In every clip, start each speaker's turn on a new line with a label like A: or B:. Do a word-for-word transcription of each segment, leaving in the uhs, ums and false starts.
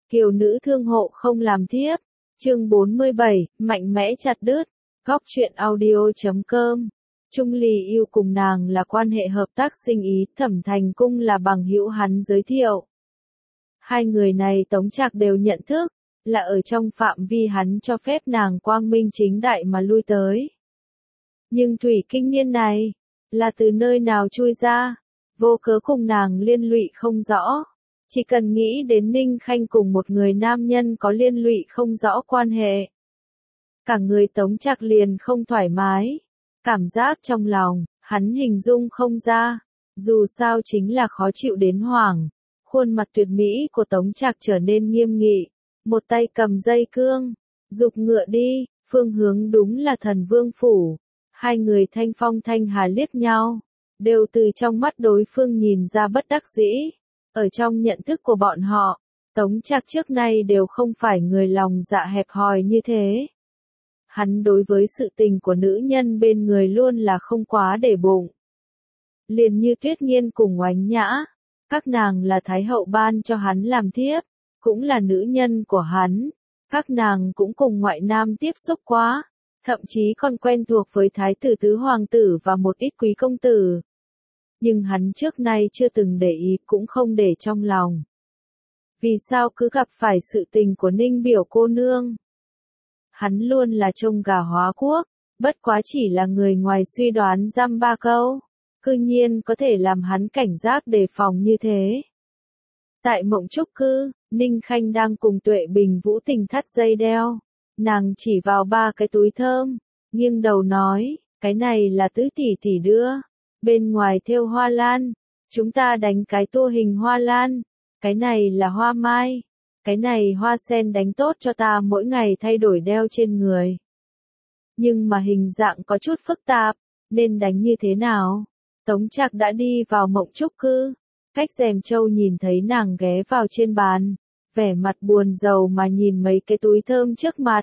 A: Kiều nữ thương hộ không làm thiếp. Chương bốn mươi bảy, mạnh mẽ chặt đứt. Góc truyện audio chấm com. Trung Ly yêu cùng nàng là quan hệ hợp tác sinh ý, Thẩm Thành Cung là bằng hữu hắn giới thiệu. Hai người này Tống Trạc đều nhận thức, là ở trong phạm vi hắn cho phép nàng quang minh chính đại mà lui tới. Nhưng Thủy Kinh Niên này, là từ nơi nào chui ra, vô cớ cùng nàng liên lụy không rõ. Chỉ cần nghĩ đến Ninh Khanh cùng một người nam nhân có liên lụy không rõ quan hệ. Cả người Tống Trạc liền không thoải mái. Cảm giác trong lòng, hắn hình dung không ra. Dù sao chính là khó chịu đến hoảng. Khuôn mặt tuyệt mỹ của Tống Trạc trở nên nghiêm nghị. Một tay cầm dây cương. Giục ngựa đi, phương hướng đúng là Thần Vương Phủ. Hai người thanh phong thanh hà liếc nhau. Đều từ trong mắt đối phương nhìn ra bất đắc dĩ. Ở trong nhận thức của bọn họ, Tống Trạc trước nay đều không phải người lòng dạ hẹp hòi như thế. Hắn đối với sự tình của nữ nhân bên người luôn là không quá để bụng. Liền như Tuyết Nghiên cùng Oánh Nhã, các nàng là Thái hậu ban cho hắn làm thiếp, cũng là nữ nhân của hắn. Các nàng cũng cùng ngoại nam tiếp xúc quá, thậm chí còn quen thuộc với Thái tử tứ hoàng tử và một ít quý công tử. Nhưng hắn trước nay chưa từng để ý cũng không để trong lòng. Vì sao cứ gặp phải sự tình của Ninh biểu cô nương? Hắn luôn là trông gà hóa quốc, bất quá chỉ là người ngoài suy đoán dăm ba câu. Cư nhiên có thể làm hắn cảnh giác đề phòng như thế. Tại Mộng Trúc Cư, Ninh Khanh đang cùng Tuệ Bình Vũ Tình thắt dây đeo. Nàng chỉ vào ba cái túi thơm, nghiêng đầu nói, cái này là tứ tỷ tỷ đưa. Bên ngoài thêu hoa lan, chúng ta đánh cái tua hình hoa lan, cái này là hoa mai, cái này hoa sen đánh tốt cho ta mỗi ngày thay đổi đeo trên người. Nhưng mà hình dạng có chút phức tạp, nên đánh như thế nào? Tống Trạc đã đi vào Mộng Trúc Cư, cách rèm châu nhìn thấy nàng ghé vào trên bàn, vẻ mặt buồn rầu mà nhìn mấy cái túi thơm trước mặt.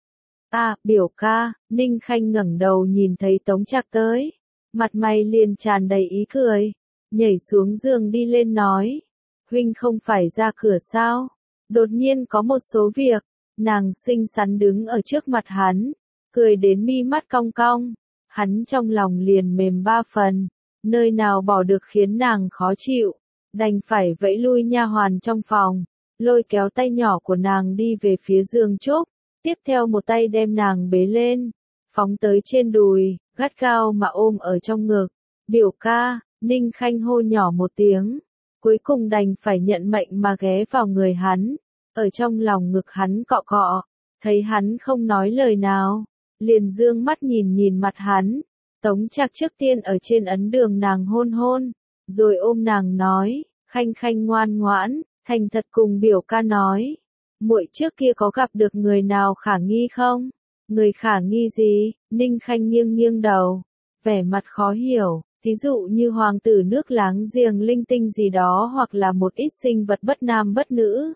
A: À, biểu ca, Ninh Khanh ngẩng đầu nhìn thấy Tống Trạc tới. Mặt mày liền tràn đầy ý cười, nhảy xuống giường đi lên nói, huynh không phải ra cửa sao, đột nhiên có một số việc, nàng xinh xắn đứng ở trước mặt hắn, cười đến mi mắt cong cong, hắn trong lòng liền mềm ba phần, nơi nào bỏ được khiến nàng khó chịu, đành phải vẫy lui nha hoàn trong phòng, lôi kéo tay nhỏ của nàng đi về phía giường trúc, tiếp theo một tay đem nàng bế lên, phóng tới trên đùi. Gắt gao mà ôm ở trong ngực. Biểu ca, Ninh Khanh hô nhỏ một tiếng. Cuối cùng đành phải nhận mệnh mà ghé vào người hắn. Ở trong lòng ngực hắn cọ cọ. Thấy hắn không nói lời nào. Liền dương mắt nhìn nhìn mặt hắn. Tống Trạc trước tiên ở trên ấn đường nàng hôn hôn. Rồi ôm nàng nói. Khanh Khanh ngoan ngoãn, thành thật cùng biểu ca nói. Muội trước kia có gặp được người nào khả nghi không? Người khả nghi gì? Ninh Khanh nghiêng nghiêng đầu, vẻ mặt khó hiểu, thí dụ như hoàng tử nước láng giềng linh tinh gì đó hoặc là một ít sinh vật bất nam bất nữ.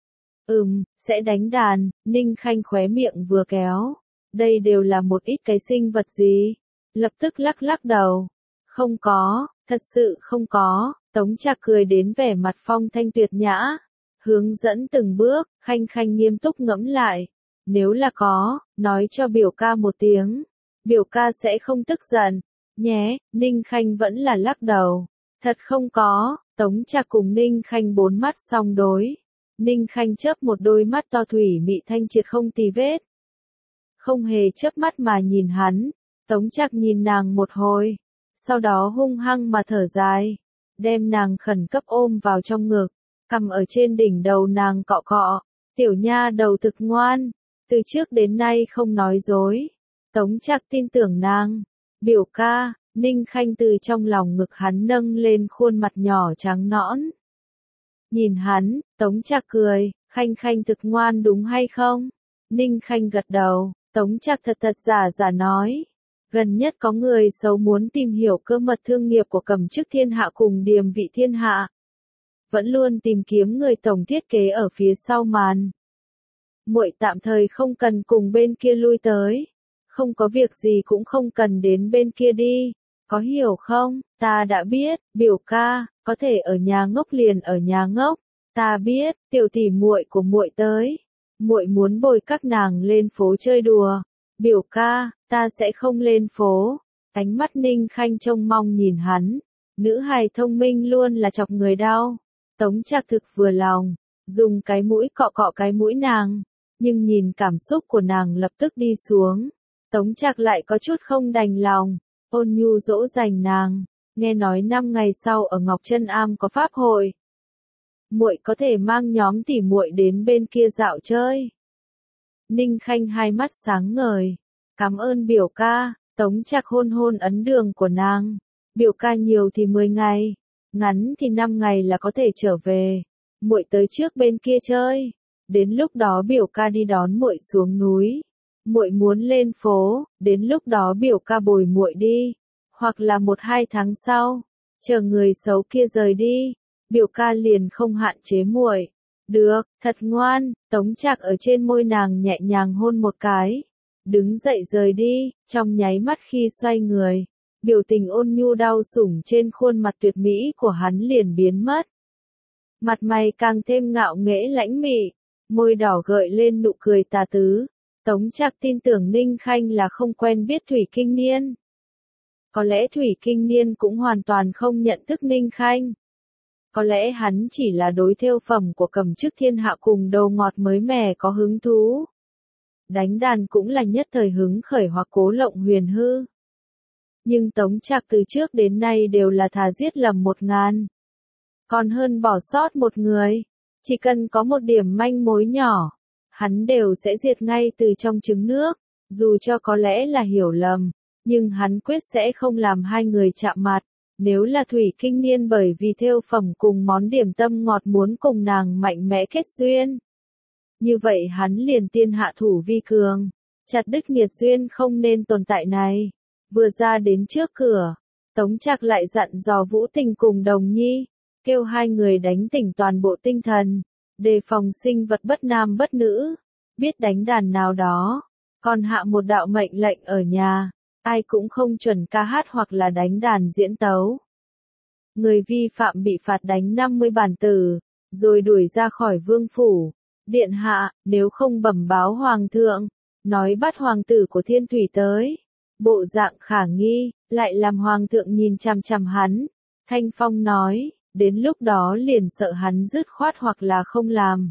A: Ừm, sẽ đánh đàn, Ninh Khanh khóe miệng vừa kéo. Đây đều là một ít cái sinh vật gì? Lập tức lắc lắc đầu. Không có, thật sự không có, Tống Trạc cười đến vẻ mặt phong thanh tuyệt nhã. Hướng dẫn từng bước, Khanh Khanh nghiêm túc ngẫm lại. Nếu là có, nói cho biểu ca một tiếng. Biểu ca sẽ không tức giận. Nhé, Ninh Khanh vẫn là lắc đầu. Thật không có, Tống Trạc cùng Ninh Khanh bốn mắt song đối. Ninh Khanh chớp một đôi mắt to thủy mị thanh triệt không tì vết. Không hề chớp mắt mà nhìn hắn. Tống Trạc nhìn nàng một hồi. Sau đó hung hăng mà thở dài. Đem nàng khẩn cấp ôm vào trong ngực. Cầm ở trên đỉnh đầu nàng cọ cọ. Tiểu nha đầu thực ngoan. Từ trước đến nay không nói dối. Tống Trạc tin tưởng nàng. Biểu ca, Ninh Khanh từ trong lòng ngực hắn nâng lên khuôn mặt nhỏ trắng nõn. Nhìn hắn, Tống Trạc cười, Khanh Khanh thực ngoan đúng hay không? Ninh Khanh gật đầu, Tống Trạc thật thật giả giả nói. Gần nhất có người xấu muốn tìm hiểu cơ mật thương nghiệp của Cẩm Chức Thiên Hạ cùng Điềm Vị Thiên Hạ. Vẫn luôn tìm kiếm người tổng thiết kế ở phía sau màn. Muội tạm thời không cần cùng bên kia lui tới. Không có việc gì cũng không cần đến bên kia đi. Có hiểu không? Ta đã biết, biểu ca, có thể ở nhà ngốc liền ở nhà ngốc. Ta biết, tiểu tỷ muội của muội tới. Muội muốn bồi các nàng lên phố chơi đùa. Biểu ca, ta sẽ không lên phố. Ánh mắt Ninh Khanh trông mong nhìn hắn. Nữ hài thông minh luôn là chọc người đau. Tống Trạc thực vừa lòng, dùng cái mũi cọ cọ cái mũi nàng. Nhưng nhìn cảm xúc của nàng lập tức đi xuống. Tống Trạc lại có chút không đành lòng. Ôn nhu dỗ dành nàng. Nghe nói năm ngày sau ở Ngọc Chân Am có pháp hội. Muội có thể mang nhóm tỉ muội đến bên kia dạo chơi. Ninh Khanh hai mắt sáng ngời. Cảm ơn biểu ca. Tống Trạc hôn hôn ấn đường của nàng. Biểu ca nhiều thì mười ngày, ngắn thì năm ngày là có thể trở về. Muội tới trước bên kia chơi. Đến lúc đó biểu ca đi đón muội xuống núi. Muội muốn lên phố, đến lúc đó biểu ca bồi muội đi. Hoặc là một hai tháng sau, chờ người xấu kia rời đi, biểu ca liền không hạn chế muội. Được, thật ngoan. Tống Trạc ở trên môi nàng nhẹ nhàng hôn một cái. Đứng dậy rời đi, trong nháy mắt khi xoay người. Biểu tình ôn nhu đau sủng trên khuôn mặt tuyệt mỹ của hắn liền biến mất. Mặt mày càng thêm ngạo nghễ lãnh mị, môi đỏ gợi lên nụ cười tà tứ. Tống Trạc tin tưởng Ninh Khanh là không quen biết Thủy Kinh Niên. Có lẽ Thủy Kinh Niên cũng hoàn toàn không nhận thức Ninh Khanh. Có lẽ hắn chỉ là đối thêu phẩm của Cẩm Chức Thiên Hạ cùng đầu ngọt mới mẻ có hứng thú. Đánh đàn cũng là nhất thời hứng khởi hoặc cố lộng huyền hư. Nhưng Tống Trạc từ trước đến nay đều là thà giết lầm một ngàn. Còn hơn bỏ sót một người. Chỉ cần có một điểm manh mối nhỏ, hắn đều sẽ diệt ngay từ trong trứng nước. Dù cho có lẽ là hiểu lầm, nhưng hắn quyết sẽ không làm hai người chạm mặt. Nếu là Thủy Kinh Niên bởi vì thêu phẩm cùng món điểm tâm ngọt muốn cùng nàng mạnh mẽ kết duyên. Như vậy hắn liền tiên hạ thủ vi cường. Chặt đứt nghiệt duyên không nên tồn tại này. Vừa ra đến trước cửa, Tống Trạc lại dặn dò Vũ Tình cùng Đồng Nhi, kêu hai người đánh tỉnh toàn bộ tinh thần, đề phòng sinh vật bất nam bất nữ, biết đánh đàn nào đó, còn hạ một đạo mệnh lệnh ở nhà, ai cũng không chuẩn ca hát hoặc là đánh đàn diễn tấu. Người vi phạm bị phạt đánh năm mươi bản tử, rồi đuổi ra khỏi vương phủ. Điện hạ, nếu không bẩm báo hoàng thượng, nói bắt hoàng tử của Thiên Thủy tới. Bộ dạng khả nghi, lại làm hoàng thượng nhìn chằm chằm hắn. Thanh Phong nói, đến lúc đó liền sợ hắn dứt khoát hoặc là không làm.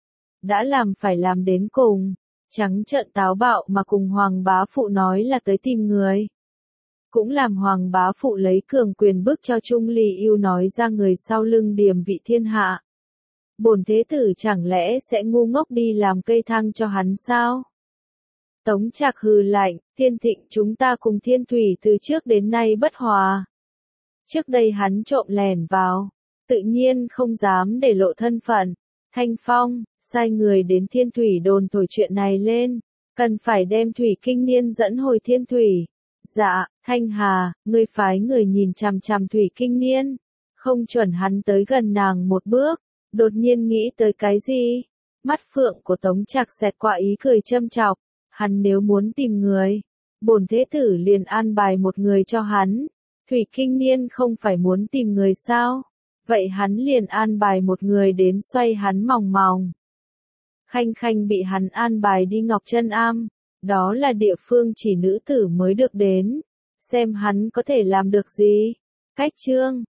A: Đã làm phải làm đến cùng, trắng trợn táo bạo mà cùng hoàng bá phụ nói là tới tìm người. Cũng làm hoàng bá phụ lấy cường quyền bức cho Trung Ly Yêu nói ra người sau lưng điềm vị thiên hạ. Bổn thế tử chẳng lẽ sẽ ngu ngốc đi làm cây thang cho hắn sao? Tống Trạc hừ lạnh, Thiên Thịnh chúng ta cùng Thiên Thủy từ trước đến nay bất hòa. Trước đây hắn trộm lẻn vào, tự nhiên không dám để lộ thân phận. Thanh Phong, sai người đến Thiên Thủy đồn thổi chuyện này lên, cần phải đem Thủy Kinh Niên dẫn hồi Thiên Thủy. Dạ, Thanh Hà, ngươi phái người nhìn chằm chằm Thủy Kinh Niên, không chuẩn hắn tới gần nàng một bước. Đột nhiên nghĩ tới cái gì? Mắt phượng của Tống Trạc xẹt qua ý cười châm chọc. Hắn nếu muốn tìm người, bổn thế tử liền an bài một người cho hắn. Thủy Kinh Niên không phải muốn tìm người sao? Vậy hắn liền an bài một người đến xoay hắn mòng mòng. Khanh Khanh bị hắn an bài đi Ngọc Chân Am. Đó là địa phương chỉ nữ tử mới được đến. Xem hắn có thể làm được gì? Cách chương